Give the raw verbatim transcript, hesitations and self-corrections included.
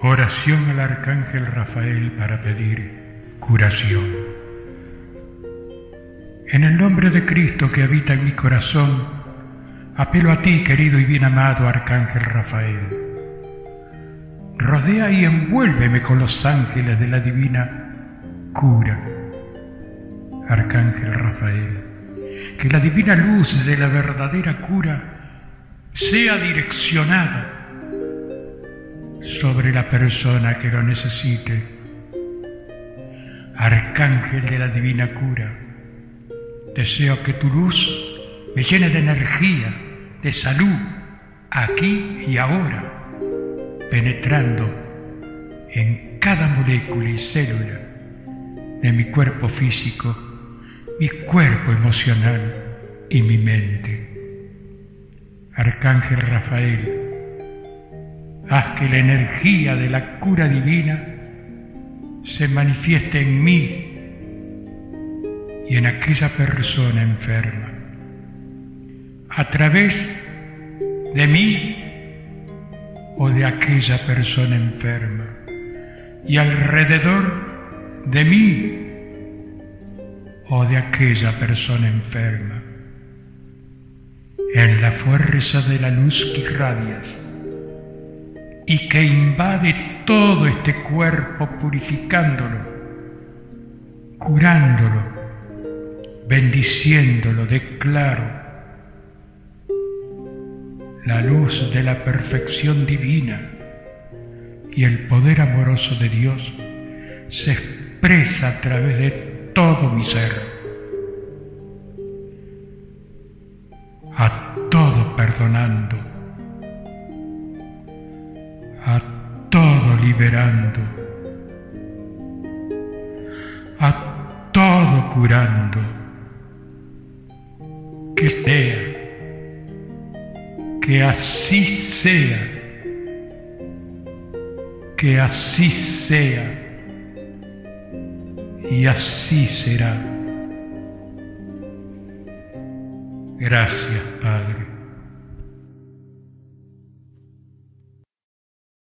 Oración al Arcángel Rafael para pedir curación. En el nombre de Cristo que habita en mi corazón, apelo a ti, querido y bien amado Arcángel Rafael. Rodea y envuélveme con los ángeles de la divina cura. Arcángel Rafael, que la divina luz de la verdadera cura sea direccionada sobre la persona que lo necesite. Arcángel de la divina cura, deseo que tu luz me llene de energía, de salud, aquí y ahora, penetrando en cada molécula y célula de mi cuerpo físico, mi cuerpo emocional y mi mente. Arcángel Rafael, haz que la energía de la cura divina se manifieste en mí y en aquella persona enferma, a través de mí o de aquella persona enferma, y alrededor de mí o de aquella persona enferma, en la fuerza de la luz que irradias y que invade todo este cuerpo, purificándolo, curándolo, bendiciéndolo. Declaro la luz de la perfección divina y el poder amoroso de Dios se expresa a través de todo mi ser, a todo perdonando, a todo liberando, a todo curando. Que sea, que así sea, que así sea y así será. Gracias, Padre.